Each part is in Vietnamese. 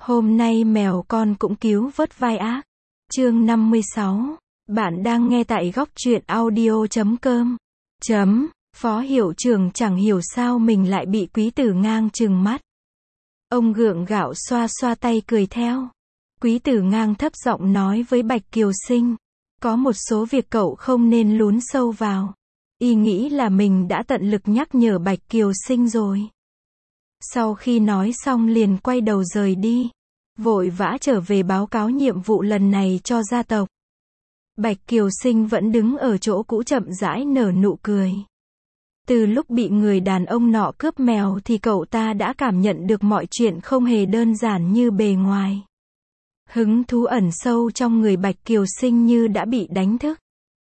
Hôm nay mèo con cũng cứu vớt vai ác. Chương 56. Bạn đang nghe tại góc truyện audio.com. Phó hiệu trưởng chẳng hiểu sao mình lại bị Quý Tử Ngang trừng mắt. Ông gượng gạo xoa xoa tay cười theo. Quý Tử Ngang thấp giọng nói với Bạch Kiều Sinh. Có một số việc cậu không nên lún sâu vào. Y nghĩ là mình đã tận lực nhắc nhở Bạch Kiều Sinh rồi. Sau khi nói xong liền quay đầu rời đi. Vội vã trở về báo cáo nhiệm vụ lần này cho gia tộc. Bạch Kiều Sinh vẫn đứng ở chỗ cũ chậm rãi nở nụ cười. Từ lúc bị người đàn ông nọ cướp mèo thì cậu ta đã cảm nhận được mọi chuyện không hề đơn giản như bề ngoài. Hứng thú ẩn sâu trong người Bạch Kiều Sinh như đã bị đánh thức.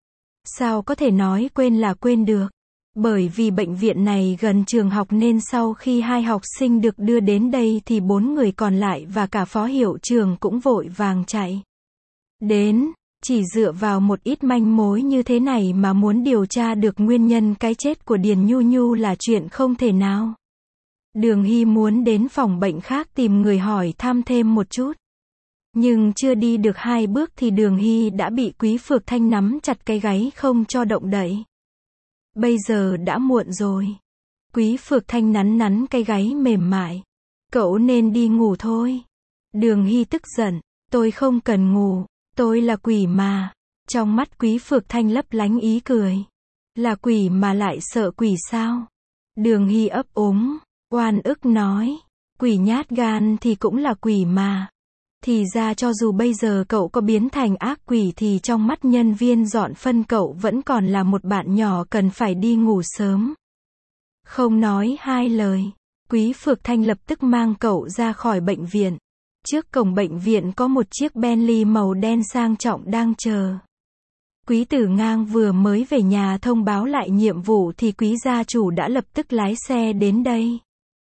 Sao có thể nói quên là quên được? Bởi vì bệnh viện này gần trường học nên sau khi 2 học sinh được đưa đến đây thì 4 người còn lại và cả phó hiệu trưởng cũng vội vàng chạy đến. Chỉ dựa vào một ít manh mối như thế này mà muốn điều tra được nguyên nhân cái chết của Điền Nhu Nhu là chuyện không thể nào. Đường Hy muốn đến phòng bệnh khác tìm người hỏi thăm thêm một chút. Nhưng chưa đi được 2 bước thì Đường Hy đã bị Quý Phược Thanh nắm chặt cái gáy không cho động đậy. Bây giờ đã muộn rồi. Quý Phược Thanh nắn nắn cái gáy mềm mại. Cậu nên đi ngủ thôi. Đường Hy tức giận. Tôi không cần ngủ. Tôi là quỷ mà. Trong mắt Quý Phược Thanh lấp lánh ý cười. Là quỷ mà lại sợ quỷ sao? Đường Hy ấp úng, oan ức nói. Quỷ nhát gan thì cũng là quỷ mà. Thì ra cho dù bây giờ cậu có biến thành ác quỷ thì trong mắt nhân viên dọn phân cậu vẫn còn là một bạn nhỏ cần phải đi ngủ sớm. Không nói 2 lời, Quý Phược Thanh lập tức mang cậu ra khỏi bệnh viện. Trước cổng bệnh viện có một chiếc Bentley màu đen sang trọng đang chờ. Quý Tử Ngang vừa mới về nhà thông báo lại nhiệm vụ thì Quý gia chủ đã lập tức lái xe đến đây.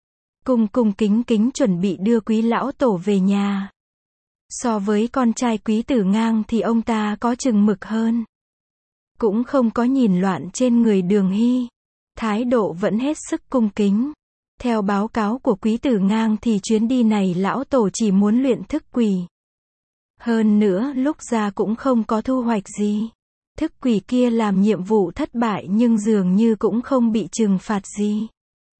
Cung kính kính chuẩn bị đưa Quý lão tổ về nhà. So với con trai Quý Tử Ngang thì ông ta có chừng mực hơn. Cũng không có nhìn loạn trên người Đường Hy. Thái độ vẫn hết sức cung kính. Theo báo cáo của Quý Tử Ngang thì chuyến đi này lão tổ chỉ muốn luyện thức quỷ. Hơn nữa lúc ra cũng không có thu hoạch gì. Thức quỷ kia làm nhiệm vụ thất bại nhưng dường như cũng không bị trừng phạt gì.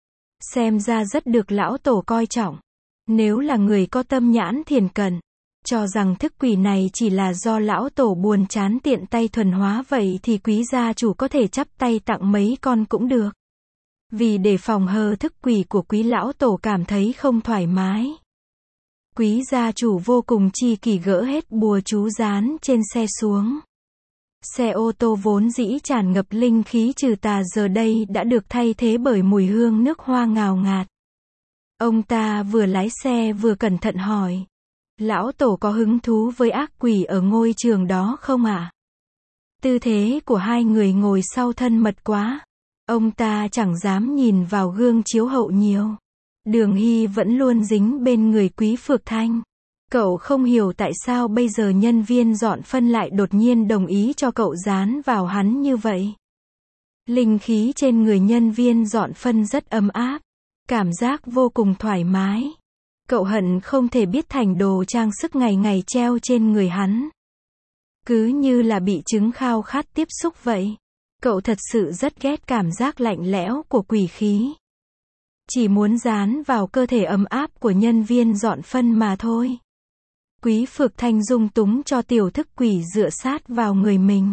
Xem ra rất được lão tổ coi trọng. Nếu là người có tâm nhãn thiền cận, cho rằng thức quỷ này chỉ là do lão tổ buồn chán tiện tay thuần hóa vậy thì Quý gia chủ có thể chắp tay tặng mấy con cũng được. Vì để phòng hờ thức quỷ của Quý lão tổ cảm thấy không thoải mái. Quý gia chủ vô cùng chi kỷ gỡ hết bùa chú dán trên xe xuống. Xe ô tô vốn dĩ tràn ngập linh khí trừ tà giờ đây đã được thay thế bởi mùi hương nước hoa ngào ngạt. Ông ta vừa lái xe vừa cẩn thận hỏi. Lão tổ có hứng thú với ác quỷ ở ngôi trường đó không ạ? Tư thế của 2 người ngồi sau thân mật quá. Ông ta chẳng dám nhìn vào gương chiếu hậu nhiều. Đường Hy vẫn luôn dính bên người Quý Phược Thanh. Cậu không hiểu tại sao bây giờ nhân viên dọn phân lại đột nhiên đồng ý cho cậu dán vào hắn như vậy. Linh khí trên người nhân viên dọn phân rất ấm áp. Cảm giác vô cùng thoải mái. Cậu hận không thể biết thành đồ trang sức ngày ngày treo trên người hắn. Cứ như là bị trứng khao khát tiếp xúc vậy. Cậu thật sự rất ghét cảm giác lạnh lẽo của quỷ khí. Chỉ muốn dán vào cơ thể ấm áp của nhân viên dọn phân mà thôi. Quý Phược Thanh dung túng cho tiểu thức quỷ dựa sát vào người mình.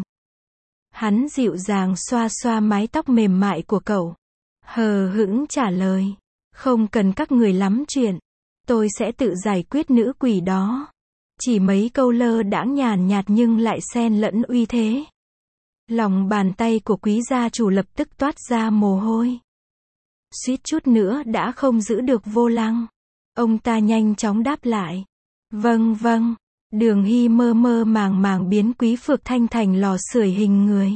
Hắn dịu dàng xoa xoa mái tóc mềm mại của cậu. Hờ hững trả lời. Không cần các người lắm chuyện. Tôi sẽ tự giải quyết nữ quỷ đó. Chỉ mấy câu lơ đãng nhàn nhạt nhưng lại xen lẫn uy thế. Lòng bàn tay của Quý gia chủ lập tức toát ra mồ hôi. Suýt chút nữa đã không giữ được vô lăng. Ông ta nhanh chóng đáp lại. Vâng vâng. Đường Hy mơ mơ màng màng biến Quý Phược Thanh thành lò sưởi hình người.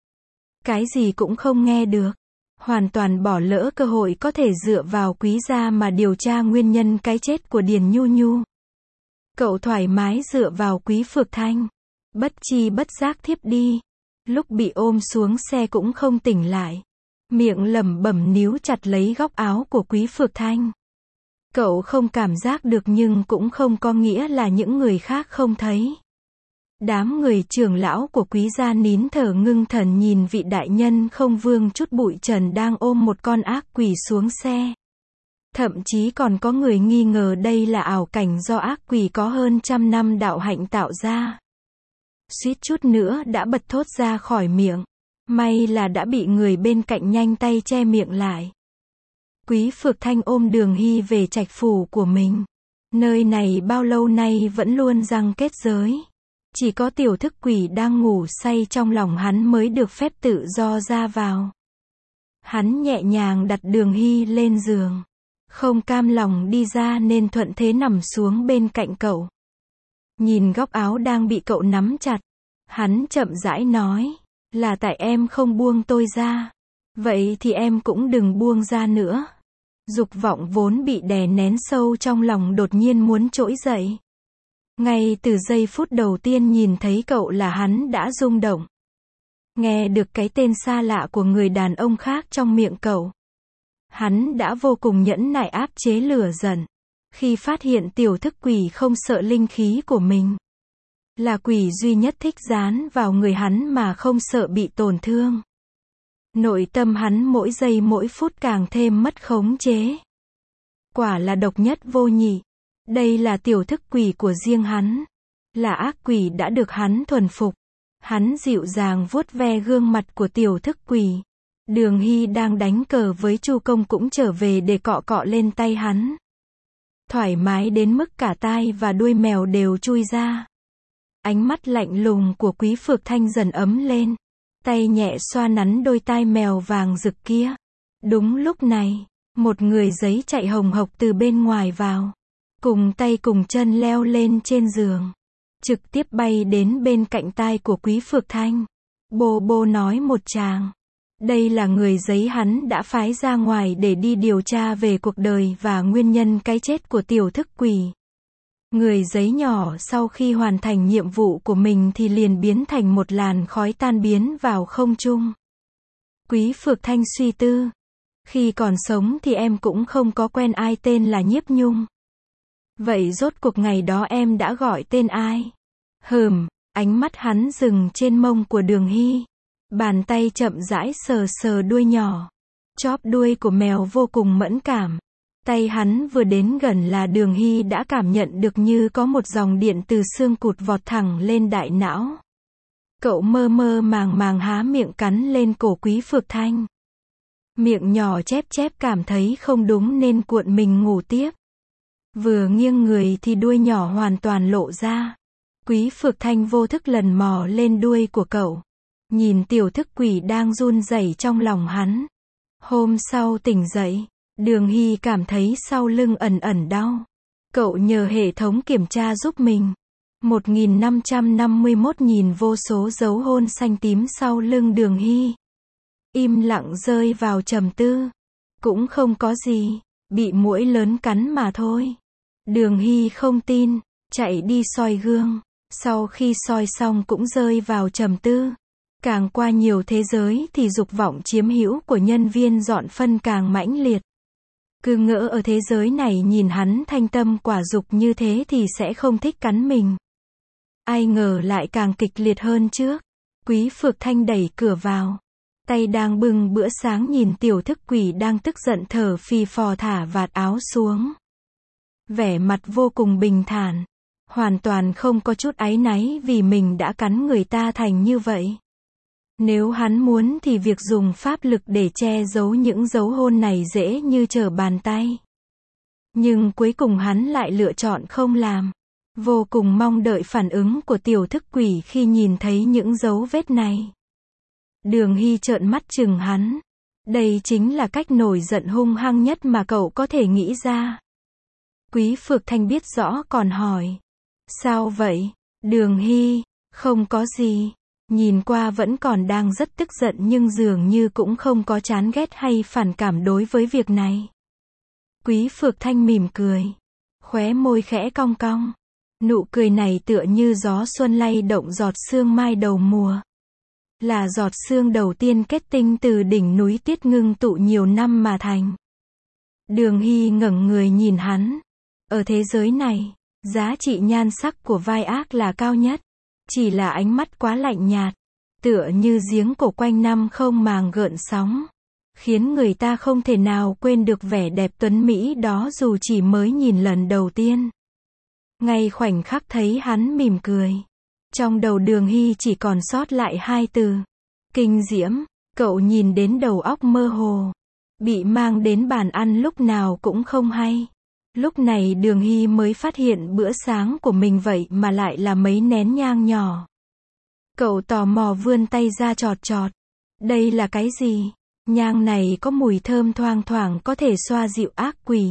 Cái gì cũng không nghe được. Hoàn toàn bỏ lỡ cơ hội có thể dựa vào Quý gia mà điều tra nguyên nhân cái chết của Điền Nhu Nhu. Cậu thoải mái dựa vào Quý Phược Thanh. Bất chi bất giác thiếp đi. Lúc bị ôm xuống xe cũng không tỉnh lại. Miệng lẩm bẩm níu chặt lấy góc áo của Quý Phược Thanh. Cậu không cảm giác được nhưng cũng không có nghĩa là những người khác không thấy. Đám người trưởng lão của Quý gia nín thở ngưng thần nhìn vị đại nhân không vương chút bụi trần đang ôm một con ác quỷ xuống xe. Thậm chí còn có người nghi ngờ đây là ảo cảnh do ác quỷ có hơn 100 năm đạo hạnh tạo ra. Suýt chút nữa đã bật thốt ra khỏi miệng. May là đã bị người bên cạnh nhanh tay che miệng lại. Quý Phược Thanh ôm Đường Hy về trạch phủ của mình. Nơi này bao lâu nay vẫn luôn giăng kết giới. Chỉ có tiểu thức quỷ đang ngủ say trong lòng hắn mới được phép tự do ra vào. Hắn nhẹ nhàng đặt Đường Hy lên giường. Không cam lòng đi ra nên thuận thế nằm xuống bên cạnh cậu. Nhìn góc áo đang bị cậu nắm chặt. Hắn chậm rãi nói. Là tại em không buông tôi ra. Vậy thì em cũng đừng buông ra nữa. Dục vọng vốn bị đè nén sâu trong lòng đột nhiên muốn trỗi dậy. Ngay từ giây phút đầu tiên nhìn thấy cậu là hắn đã rung động. Nghe được cái tên xa lạ của người đàn ông khác trong miệng cậu. Hắn đã vô cùng nhẫn nại áp chế lửa giận. Khi phát hiện tiểu thức quỷ không sợ linh khí của mình. Là quỷ duy nhất thích dán vào người hắn mà không sợ bị tổn thương. Nội tâm hắn mỗi giây mỗi phút càng thêm mất khống chế. Quả là độc nhất vô nhị. Đây là tiểu thức quỷ của riêng hắn. Là ác quỷ đã được hắn thuần phục. Hắn dịu dàng vuốt ve gương mặt của tiểu thức quỷ. Đường Hy đang đánh cờ với Chu Công cũng trở về để cọ cọ lên tay hắn. Thoải mái đến mức cả tai và đuôi mèo đều chui ra. Ánh mắt lạnh lùng của Quý Phược Thanh dần ấm lên. Tay nhẹ xoa nắn đôi tai mèo vàng rực kia. Đúng lúc này, một người giấy chạy hồng hộc từ bên ngoài vào. Cùng tay cùng chân leo lên trên giường. Trực tiếp bay đến bên cạnh tai của Quý Phược Thanh. Bô bô nói một tràng. Đây là người giấy hắn đã phái ra ngoài để đi điều tra về cuộc đời và nguyên nhân cái chết của tiểu thức quỷ. Người giấy nhỏ sau khi hoàn thành nhiệm vụ của mình thì liền biến thành một làn khói tan biến vào không trung. Quý Phược Thanh suy tư. Khi còn sống thì em cũng không có quen ai tên là Nhiếp Nhung. Vậy rốt cuộc ngày đó em đã gọi tên ai? Ánh mắt hắn dừng trên mông của Đường Hy. Bàn tay chậm rãi sờ sờ đuôi nhỏ. Chóp đuôi của mèo vô cùng mẫn cảm. Tay hắn vừa đến gần là Đường Hy đã cảm nhận được như có một dòng điện từ xương cụt vọt thẳng lên đại não. Cậu mơ mơ màng màng há miệng cắn lên cổ Quý Phược Thanh. Miệng nhỏ chép chép cảm thấy không đúng nên cuộn mình ngủ tiếp. Vừa nghiêng người thì đuôi nhỏ hoàn toàn lộ ra. Quý Phược Thanh vô thức lần mò lên đuôi của cậu. Nhìn tiểu thức quỷ đang run rẩy trong lòng hắn. Hôm sau tỉnh dậy, Đường Hy cảm thấy sau lưng ẩn ẩn đau. Cậu nhờ hệ thống kiểm tra giúp mình. 1551 nhìn vô số dấu hôn xanh tím sau lưng Đường Hy. Im lặng rơi vào trầm tư. Cũng không có gì, bị muỗi lớn cắn mà thôi. Đường Hy không tin, chạy đi soi gương. Sau khi soi xong cũng rơi vào trầm tư. Càng qua nhiều thế giới thì dục vọng chiếm hữu của nhân viên dọn phân càng mãnh liệt. Cứ ngỡ ở thế giới này nhìn hắn thanh tâm quả dục như thế thì sẽ không thích cắn mình. Ai ngờ lại càng kịch liệt hơn trước. Quý Phược Thanh đẩy cửa vào. Tay đang bưng bữa sáng nhìn tiểu thức quỷ đang tức giận thở phì phò thả vạt áo xuống. Vẻ mặt vô cùng bình thản. Hoàn toàn không có chút áy náy vì mình đã cắn người ta thành như vậy. Nếu hắn muốn thì việc dùng pháp lực để che giấu những dấu hôn này dễ như trở bàn tay. Nhưng cuối cùng hắn lại lựa chọn không làm. Vô cùng mong đợi phản ứng của tiểu thức quỷ khi nhìn thấy những dấu vết này. Đường Hy trợn mắt chừng hắn. Đây chính là cách nổi giận hung hăng nhất mà cậu có thể nghĩ ra. Quý Phược Thanh biết rõ còn hỏi. Sao vậy? Đường Hy, không có gì. Nhìn qua vẫn còn đang rất tức giận nhưng dường như cũng không có chán ghét hay phản cảm đối với việc này. Quý Phược Thanh mỉm cười. Khóe môi khẽ cong cong. Nụ cười này tựa như gió xuân lay động giọt sương mai đầu mùa. Là giọt sương đầu tiên kết tinh từ đỉnh núi Tiết ngưng tụ nhiều năm mà thành. Đường Hy ngẩng người nhìn hắn. Ở thế giới này, giá trị nhan sắc của vai ác là cao nhất. Chỉ là ánh mắt quá lạnh nhạt, tựa như giếng cổ quanh năm không màng gợn sóng, khiến người ta không thể nào quên được vẻ đẹp tuấn mỹ đó dù chỉ mới nhìn lần đầu tiên. Ngay khoảnh khắc thấy hắn mỉm cười, trong đầu Đường Hy chỉ còn sót lại hai từ: kinh diễm. Cậu nhìn đến đầu óc mơ hồ, bị mang đến bàn ăn lúc nào cũng không hay. Lúc này Đường Hy mới phát hiện bữa sáng của mình vậy mà lại là mấy nén nhang nhỏ. Cậu tò mò vươn tay ra chọt chọt. Đây là cái gì? Nhang này có mùi thơm thoang thoảng có thể xoa dịu ác quỷ.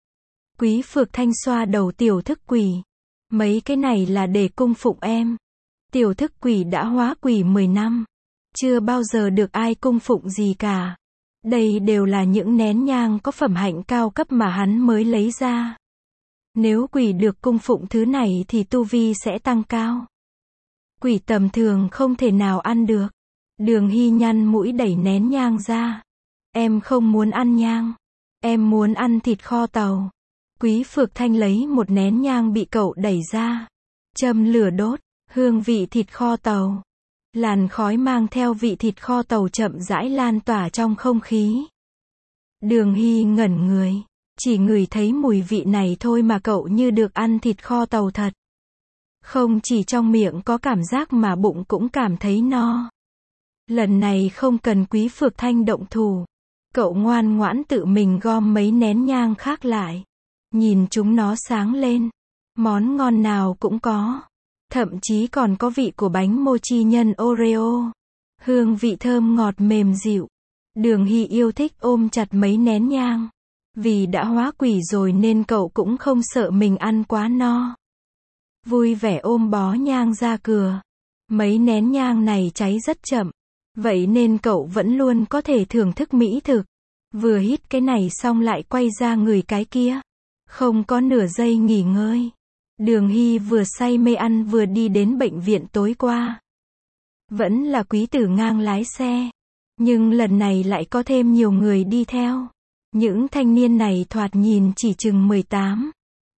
Quý Phược Thanh xoa đầu tiểu thức quỷ. Mấy cái này là để cung phụng em. Tiểu thức quỷ đã hóa quỷ 10 năm. Chưa bao giờ được ai cung phụng gì cả. Đây đều là những nén nhang có phẩm hạnh cao cấp mà hắn mới lấy ra. Nếu quỷ được cung phụng thứ này thì tu vi sẽ tăng cao. Quỷ tầm thường không thể nào ăn được. Đường Hy nhăn mũi đẩy nén nhang ra. Em không muốn ăn nhang. Em muốn ăn thịt kho tàu. Quý Phược Thanh lấy một nén nhang bị cậu đẩy ra. Châm lửa đốt, hương vị thịt kho tàu. Làn khói mang theo vị thịt kho tàu chậm rãi lan tỏa trong không khí. Đường Hy ngẩn người. Chỉ ngửi thấy mùi vị này thôi mà cậu như được ăn thịt kho tàu thật. Không chỉ trong miệng có cảm giác mà bụng cũng cảm thấy no. Lần này không cần Quý Phược Thanh động thủ. Cậu ngoan ngoãn tự mình gom mấy nén nhang khác lại. Nhìn chúng nó sáng lên. Món ngon nào cũng có. Thậm chí còn có vị của bánh mochi nhân Oreo. Hương vị thơm ngọt mềm dịu. Đường Hy yêu thích ôm chặt mấy nén nhang. Vì đã hóa quỷ rồi nên cậu cũng không sợ mình ăn quá no. Vui vẻ ôm bó nhang ra cửa. Mấy nén nhang này cháy rất chậm. Vậy nên cậu vẫn luôn có thể thưởng thức mỹ thực. Vừa hít cái này xong lại quay ra ngửi cái kia. Không có nửa giây nghỉ ngơi. Đường Hy vừa say mê ăn vừa đi đến bệnh viện tối qua. Vẫn là Quý Tử Ngang lái xe. Nhưng lần này lại có thêm nhiều người đi theo. Những thanh niên này thoạt nhìn chỉ chừng 18,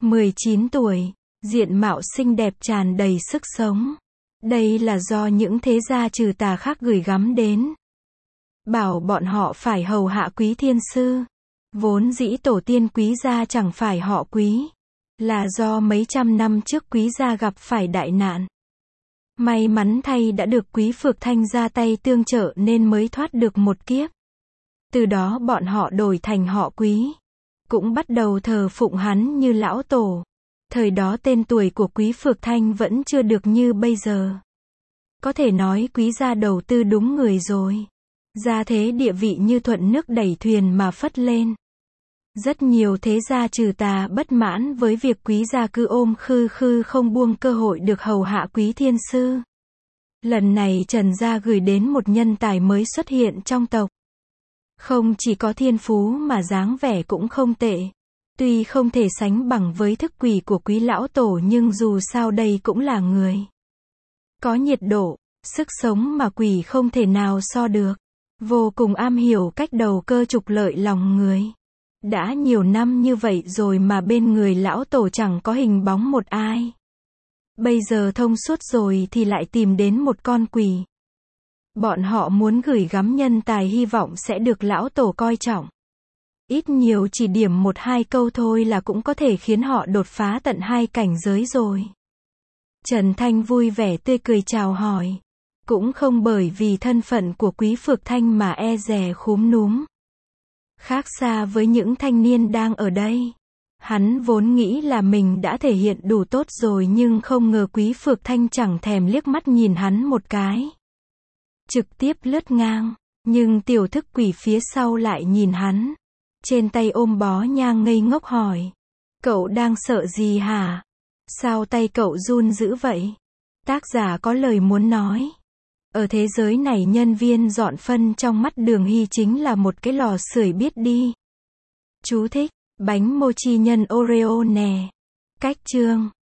19 tuổi. Diện mạo xinh đẹp tràn đầy sức sống. Đây là do những thế gia trừ tà khác gửi gắm đến. Bảo bọn họ phải hầu hạ Quý Thiên Sư. Vốn dĩ tổ tiên Quý gia chẳng phải họ Quý. Là do mấy trăm năm trước Quý gia gặp phải đại nạn. May mắn thay đã được Quý Phược Thanh ra tay tương trợ nên mới thoát được một kiếp. Từ đó bọn họ đổi thành họ Quý. Cũng bắt đầu thờ phụng hắn như lão tổ. Thời đó tên tuổi của Quý Phược Thanh vẫn chưa được như bây giờ. Có thể nói Quý gia đầu tư đúng người rồi. Gia thế địa vị như thuận nước đẩy thuyền mà phất lên. Rất nhiều thế gia trừ tà bất mãn với việc Quý gia cứ ôm khư khư không buông cơ hội được hầu hạ Quý Thiên Sư. Lần này Trần gia gửi đến một nhân tài mới xuất hiện trong tộc. Không chỉ có thiên phú mà dáng vẻ cũng không tệ. Tuy không thể sánh bằng với thức quỷ của Quý lão tổ nhưng dù sao đây cũng là người. Có nhiệt độ, sức sống mà quỷ không thể nào so được. Vô cùng am hiểu cách đầu cơ trục lợi lòng người. Đã nhiều năm như vậy rồi mà bên người lão tổ chẳng có hình bóng một ai. Bây giờ thông suốt rồi thì lại tìm đến một con quỷ. Bọn họ muốn gửi gắm nhân tài hy vọng sẽ được lão tổ coi trọng. Ít nhiều chỉ điểm một hai câu thôi là cũng có thể khiến họ đột phá tận 2 cảnh giới rồi. Trần Thanh vui vẻ tươi cười chào hỏi. Cũng không bởi vì thân phận của Quý Phược Thanh mà e dè khúm núm. Khác xa với những thanh niên đang ở đây. Hắn vốn nghĩ là mình đã thể hiện đủ tốt rồi nhưng không ngờ Quý Phược Thanh chẳng thèm liếc mắt nhìn hắn một cái. Trực tiếp lướt ngang. Nhưng tiểu thức quỷ phía sau lại nhìn hắn. Trên tay ôm bó nhang ngây ngốc hỏi. Cậu đang sợ gì hả? Sao tay cậu run dữ vậy? Tác giả có lời muốn nói. Ở thế giới này nhân viên dọn phân trong mắt Đường Hy chính là một cái lò sưởi biết đi. Chú thích, bánh mochi nhân Oreo nè. Cách chương.